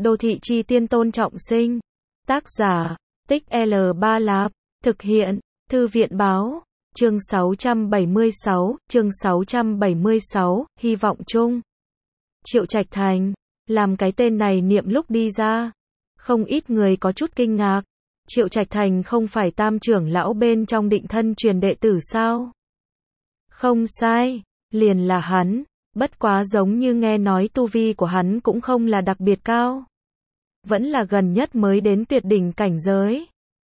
Đô thị chi tiên Tôn Trọng Sinh. Tác giả, Tích L3 Lạp. Thực hiện, Thư viện báo. Chương 676, hy vọng chung. Triệu Trạch Thành. Làm cái tên này niệm lúc đi ra. Không ít người có chút kinh ngạc. Triệu Trạch Thành không phải tam trưởng lão bên trong Định Thân truyền đệ tử sao? Không sai, liền là hắn. Bất quá giống như nghe nói tu vi của hắn cũng không là đặc biệt cao. Vẫn là gần nhất mới đến tuyệt đỉnh cảnh giới.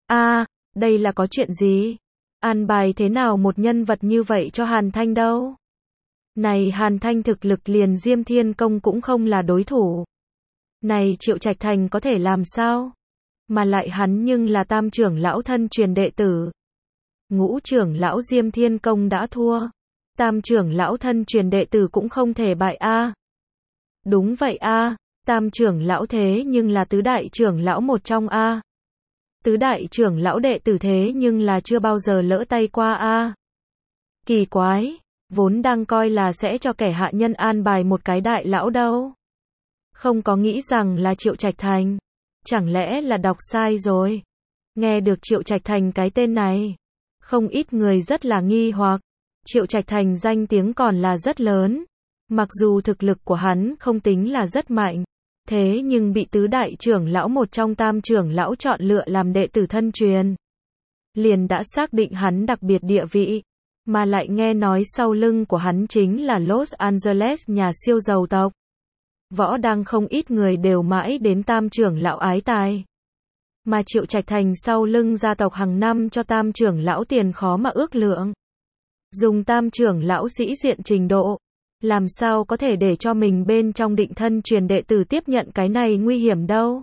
Đây là có chuyện gì? An bài thế nào một nhân vật như vậy cho Hàn Thanh đâu? Này Hàn Thanh thực lực liền Diêm Thiên Công cũng không là đối thủ. Này Triệu Trạch Thành có thể làm sao? Mà lại hắn nhưng là tam trưởng lão thân truyền đệ tử. Ngũ trưởng lão Diêm Thiên Công đã thua. Tam trưởng lão thân truyền đệ tử cũng không thể bại a. Đúng vậy a, tam trưởng lão thế nhưng là tứ đại trưởng lão một trong a. Tứ đại trưởng lão đệ tử thế nhưng là chưa bao giờ lỡ tay qua a. Kỳ quái, vốn đang coi là sẽ cho kẻ hạ nhân an bài một cái đại lão đâu. Không có nghĩ rằng là Triệu Trạch Thành. Chẳng lẽ là đọc sai rồi? Nghe được Triệu Trạch Thành cái tên này, không ít người rất là nghi hoặc. Triệu Trạch Thành danh tiếng còn là rất lớn. Mặc dù thực lực của hắn không tính là rất mạnh, thế nhưng bị tứ đại trưởng lão một trong tam trưởng lão chọn lựa làm đệ tử thân truyền. Liền đã xác định hắn đặc biệt địa vị. Mà lại nghe nói sau lưng của hắn chính là Los Angeles nhà siêu giàu tộc. Võ đang không ít người đều mãi đến tam trưởng lão ái tài. Mà Triệu Trạch Thành sau lưng gia tộc hàng năm cho tam trưởng lão tiền khó mà ước lượng. Dùng tam trưởng lão sĩ diện trình độ, làm sao có thể để cho mình bên trong Định Thân truyền đệ tử tiếp nhận cái này nguy hiểm đâu.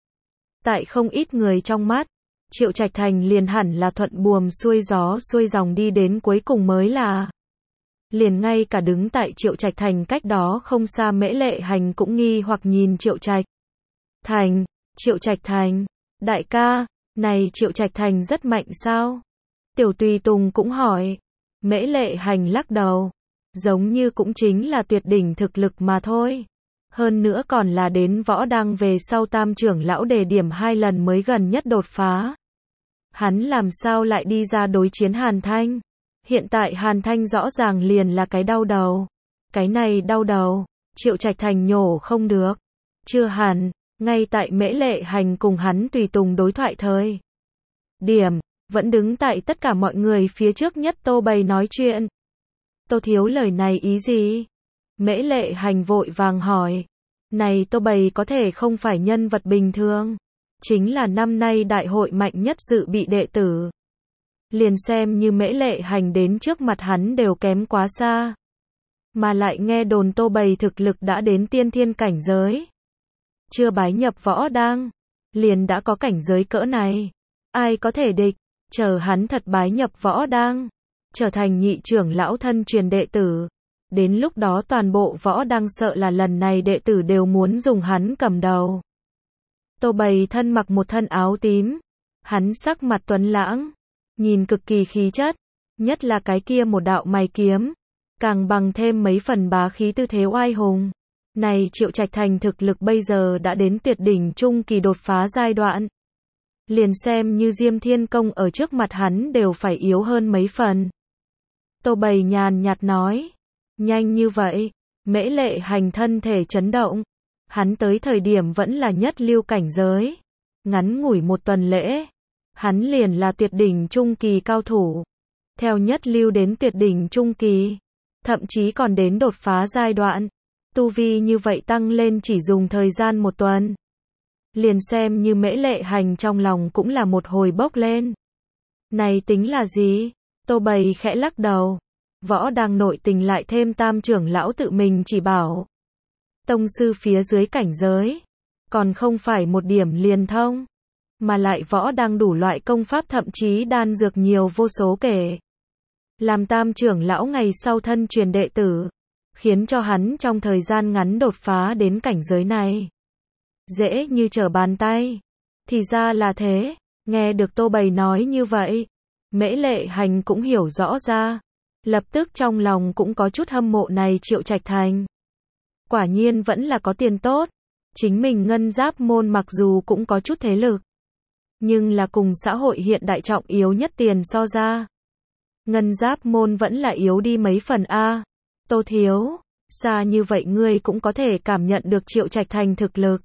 Tại không ít người trong mắt, Triệu Trạch Thành liền hẳn là thuận buồm xuôi gió xuôi dòng đi đến cuối cùng mới là. Liền ngay cả đứng tại Triệu Trạch Thành cách đó không xa Mễ Lệ Hành cũng nghi hoặc nhìn Triệu Trạch Thành. Triệu Trạch Thành, đại ca, này Triệu Trạch Thành rất mạnh sao? Tiểu Tùy Tùng cũng hỏi. Mễ Lệ Hành lắc đầu. Giống như cũng chính là tuyệt đỉnh thực lực mà thôi. Hơn nữa còn là đến võ đăng về sau tam trưởng lão đề điểm 2 lần mới gần nhất đột phá. Hắn làm sao lại đi ra đối chiến Hàn Thanh? Hiện tại Hàn Thanh rõ ràng liền là cái đau đầu. Cái này đau đầu, Triệu Trạch Thành nhổ không được. Chưa hẳn, ngay tại Mễ Lệ Hành cùng hắn tùy tùng đối thoại thời điểm, vẫn đứng tại tất cả mọi người phía trước nhất Tô Bày nói chuyện. Tô thiếu lời này ý gì? Mễ Lệ Hành vội vàng hỏi. Này Tô Bày có thể không phải nhân vật bình thường. Chính là năm nay đại hội mạnh nhất dự bị đệ tử. Liền xem như Mễ Lệ Hành đến trước mặt hắn đều kém quá xa. Mà lại nghe đồn Tô Bày thực lực đã đến tiên thiên cảnh giới. Chưa bái nhập võ đăng, liền đã có cảnh giới cỡ này. Ai có thể địch, chờ hắn thật bái nhập võ đăng, trở thành nhị trưởng lão thân truyền đệ tử. Đến lúc đó toàn bộ võ đăng sợ là lần này đệ tử đều muốn dùng hắn cầm đầu. Tô Bày thân mặc một thân áo tím. Hắn sắc mặt tuấn lãng, nhìn cực kỳ khí chất, nhất là cái kia một đạo mày kiếm, càng bằng thêm mấy phần bá khí tư thế oai hùng. Này Triệu Trạch Thành thực lực bây giờ đã đến tuyệt đỉnh trung kỳ đột phá giai đoạn. Liền xem như Diêm Thiên Công ở trước mặt hắn đều phải yếu hơn mấy phần. Tô Bày nhàn nhạt nói. Nhanh như vậy, Mễ Lệ Hành thân thể chấn động. Hắn tới thời điểm vẫn là nhất lưu cảnh giới. Ngắn ngủi một tuần lễ, hắn liền là tuyệt đỉnh trung kỳ cao thủ. Theo nhất lưu đến tuyệt đỉnh trung kỳ, thậm chí còn đến đột phá giai đoạn. Tu vi như vậy tăng lên chỉ dùng thời gian một tuần. Liền xem như Mễ Lệ Hành trong lòng cũng là một hồi bốc lên. Này tính là gì? Tô Bày khẽ lắc đầu. Võ đang nội tình lại thêm tam trưởng lão tự mình chỉ bảo. Tông sư phía dưới cảnh giới, còn không phải một điểm liền thông. Mà lại võ đang đủ loại công pháp thậm chí đan dược nhiều vô số kể. Làm tam trưởng lão ngày sau thân truyền đệ tử, khiến cho hắn trong thời gian ngắn đột phá đến cảnh giới này. Dễ như trở bàn tay. Thì ra là thế, nghe được Tô Bày nói như vậy, Mễ Lệ Hành cũng hiểu rõ ra. Lập tức trong lòng cũng có chút hâm mộ này Triệu Trạch Thành. Quả nhiên vẫn là có tiền tốt. Chính mình Ngân Giáp môn mặc dù cũng có chút thế lực, nhưng là cùng xã hội hiện đại trọng yếu nhất tiền so ra. Ngân Giáp môn vẫn là yếu đi mấy phần a. Tô thiếu, xa như vậy ngươi cũng có thể cảm nhận được Triệu Trạch Thành thực lực.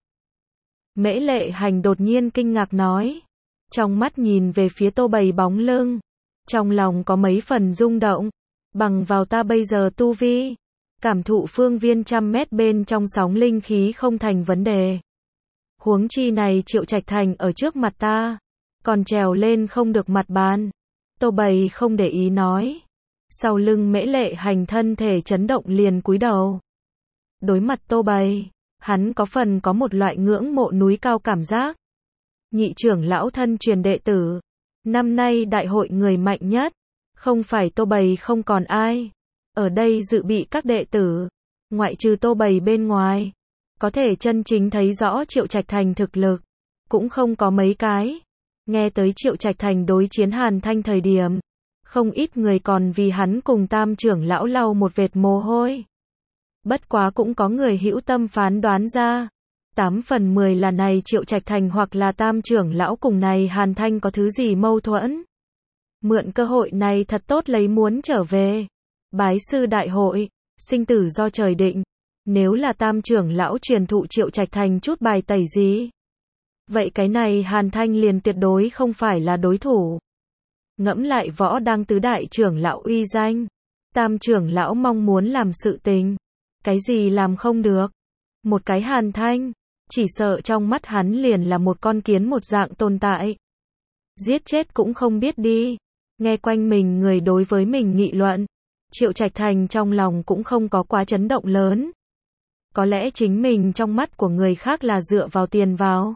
Mễ Lệ Hành đột nhiên kinh ngạc nói, trong mắt nhìn về phía Tô Bày bóng lưng, trong lòng có mấy phần rung động, bằng vào ta bây giờ tu vi, cảm thụ phương viên 100 mét bên trong sóng linh khí không thành vấn đề. Huống chi này Triệu Trạch Thành ở trước mặt ta, còn trèo lên không được mặt bàn. Tô Bày không để ý nói. Sau lưng Mễ Lệ Hành thân thể chấn động liền cúi đầu. Đối mặt Tô Bày, hắn có phần có một loại ngưỡng mộ núi cao cảm giác. Nhị trưởng lão thân truyền đệ tử, năm nay đại hội người mạnh nhất, không phải Tô Bày không còn ai. Ở đây dự bị các đệ tử, ngoại trừ Tô Bày bên ngoài, có thể chân chính thấy rõ Triệu Trạch Thành thực lực, cũng không có mấy cái. Nghe tới Triệu Trạch Thành đối chiến Hàn Thanh thời điểm, không ít người còn vì hắn cùng Tam trưởng lão lau một vệt mồ hôi. Bất quá cũng có người hữu tâm phán đoán ra, 8 phần 10 là này Triệu Trạch Thành hoặc là Tam trưởng lão cùng này Hàn Thanh có thứ gì mâu thuẫn. Mượn cơ hội này thật tốt lấy muốn trở về. Bái sư đại hội, sinh tử do trời định. Nếu là Tam trưởng lão truyền thụ Triệu Trạch Thành chút bài tẩy gì, vậy cái này Hàn Thanh liền tuyệt đối không phải là đối thủ. Ngẫm lại Võ Đăng tứ đại trưởng lão uy danh, Tam trưởng lão mong muốn làm sự tình, cái gì làm không được. Một cái Hàn Thanh, chỉ sợ trong mắt hắn liền là một con kiến một dạng tồn tại. Giết chết cũng không biết đi. Nghe quanh mình người đối với mình nghị luận, Triệu Trạch Thành trong lòng cũng không có quá chấn động lớn. Có lẽ chính mình trong mắt của người khác là dựa vào tiền vào.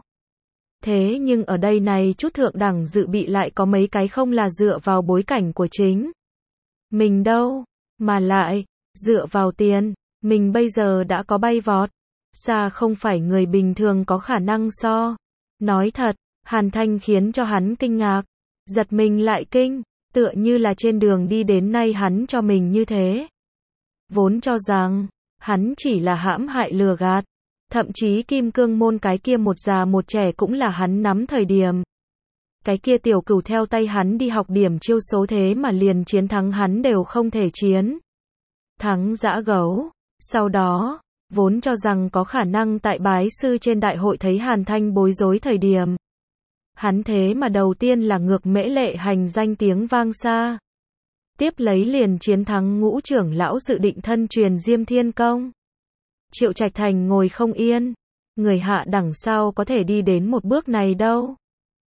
Thế nhưng ở đây này chút thượng đẳng dự bị lại có mấy cái không là dựa vào bối cảnh của chính mình đâu, mà lại dựa vào tiền, mình bây giờ đã có bay vọt, xa không phải người bình thường có khả năng so. Nói thật, Hàn Thanh khiến cho hắn kinh ngạc, giật mình lại kinh, tựa như là trên đường đi đến nay hắn cho mình như thế. Vốn cho rằng hắn chỉ là hãm hại lừa gạt, thậm chí Kim Cương môn cái kia một già một trẻ cũng là hắn nắm thời điểm. Cái kia tiểu cửu theo tay hắn đi học điểm chiêu số thế mà liền chiến thắng hắn đều không thể chiến thắng dã gấu. Sau đó, vốn cho rằng có khả năng tại bái sư trên đại hội thấy Hàn Thanh bối rối thời điểm. Hắn thế mà đầu tiên là ngược Mễ Lệ Hành danh tiếng vang xa. Tiếp lấy liền chiến thắng Ngũ trưởng lão dự định thân truyền Diêm Thiên Công. Triệu Trạch Thành ngồi không yên, người hạ đẳng sao có thể đi đến một bước này đâu.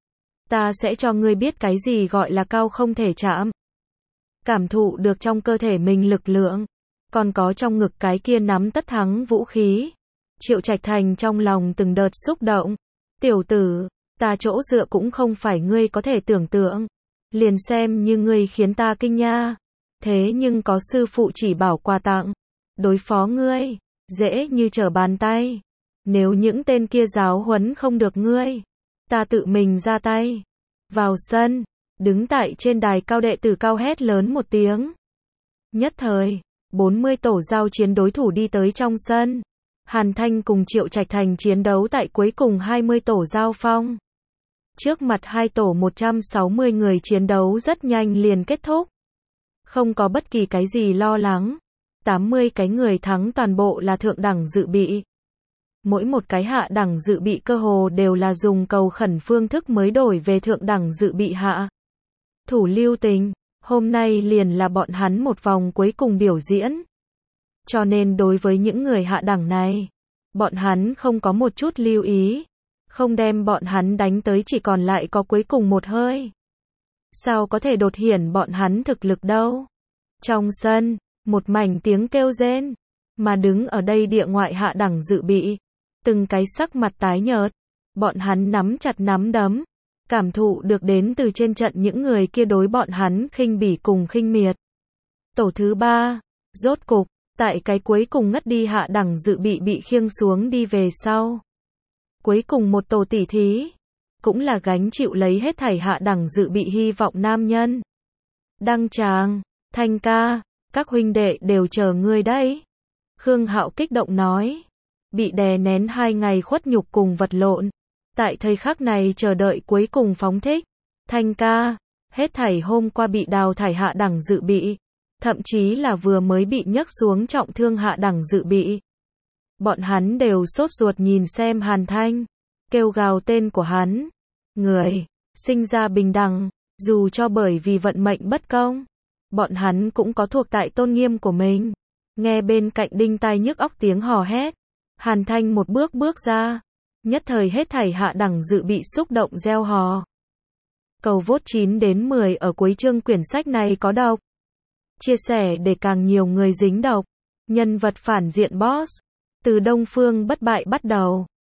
Ta sẽ cho ngươi biết cái gì gọi là cao không thể chạm. Cảm thụ được trong cơ thể mình lực lượng, còn có trong ngực cái kia nắm tất thắng vũ khí. Triệu Trạch Thành trong lòng từng đợt xúc động. Tiểu tử, ta chỗ dựa cũng không phải ngươi có thể tưởng tượng. Liền xem như ngươi khiến ta kinh nha. Thế nhưng có sư phụ chỉ bảo quà tặng. Đối phó ngươi, dễ như trở bàn tay. Nếu những tên kia giáo huấn không được ngươi, ta tự mình ra tay. Vào sân, đứng tại trên đài cao đệ tử cao hét lớn một tiếng. Nhất thời, 40 tổ giao chiến đối thủ đi tới trong sân. Hàn Thanh cùng Triệu Trạch Thành chiến đấu tại cuối cùng 20 tổ giao phong. Trước mặt hai tổ 160 người chiến đấu rất nhanh liền kết thúc. Không có bất kỳ cái gì lo lắng. 80 cái người thắng toàn bộ là thượng đẳng dự bị. Mỗi một cái hạ đẳng dự bị cơ hồ đều là dùng cầu khẩn phương thức mới đổi về thượng đẳng dự bị hạ. Thủ lưu tình, hôm nay liền là bọn hắn một vòng cuối cùng biểu diễn. Cho nên đối với những người hạ đẳng này, bọn hắn không có một chút lưu ý. Không đem bọn hắn đánh tới chỉ còn lại có cuối cùng một hơi. Sao có thể đột hiển bọn hắn thực lực đâu. Trong sân, một mảnh tiếng kêu rên. Mà đứng ở đây địa ngoại hạ đẳng dự bị. Từng cái sắc mặt tái nhợt. Bọn hắn nắm chặt nắm đấm. Cảm thụ được đến từ trên trận những người kia đối bọn hắn khinh bỉ cùng khinh miệt. Tổ thứ 3, rốt cục, tại cái cuối cùng ngất đi hạ đẳng dự bị khiêng xuống đi về sau. Cuối cùng một tổ tỷ thí, cũng là gánh chịu lấy hết thảy hạ đẳng dự bị hy vọng nam nhân. Đăng Tràng, Thanh ca, các huynh đệ đều chờ ngươi đấy. Khương Hạo kích động nói. bị đè nén 2 ngày khuất nhục cùng vật lộn. Tại thời khắc này chờ đợi cuối cùng phóng thích. Thanh ca, hết thảy hôm qua bị đào thải hạ đẳng dự bị. Thậm chí là vừa mới bị nhấc xuống trọng thương hạ đẳng dự bị. Bọn hắn đều sốt ruột nhìn xem Hàn Thanh. Kêu gào tên của hắn. Người, sinh ra bình đẳng, dù cho bởi vì vận mệnh bất công. Bọn hắn cũng có thuộc tại tôn nghiêm của mình. Nghe bên cạnh đinh tai nhức óc tiếng hò hét. Hàn Thanh một bước bước ra. Nhất thời hết thảy hạ đẳng dự bị xúc động reo hò. Cầu vote 9 đến 10 ở cuối chương quyển sách này có độc. Chia sẻ để càng nhiều người dính độc. Nhân vật phản diện boss. Từ Đông Phương bất bại bắt đầu.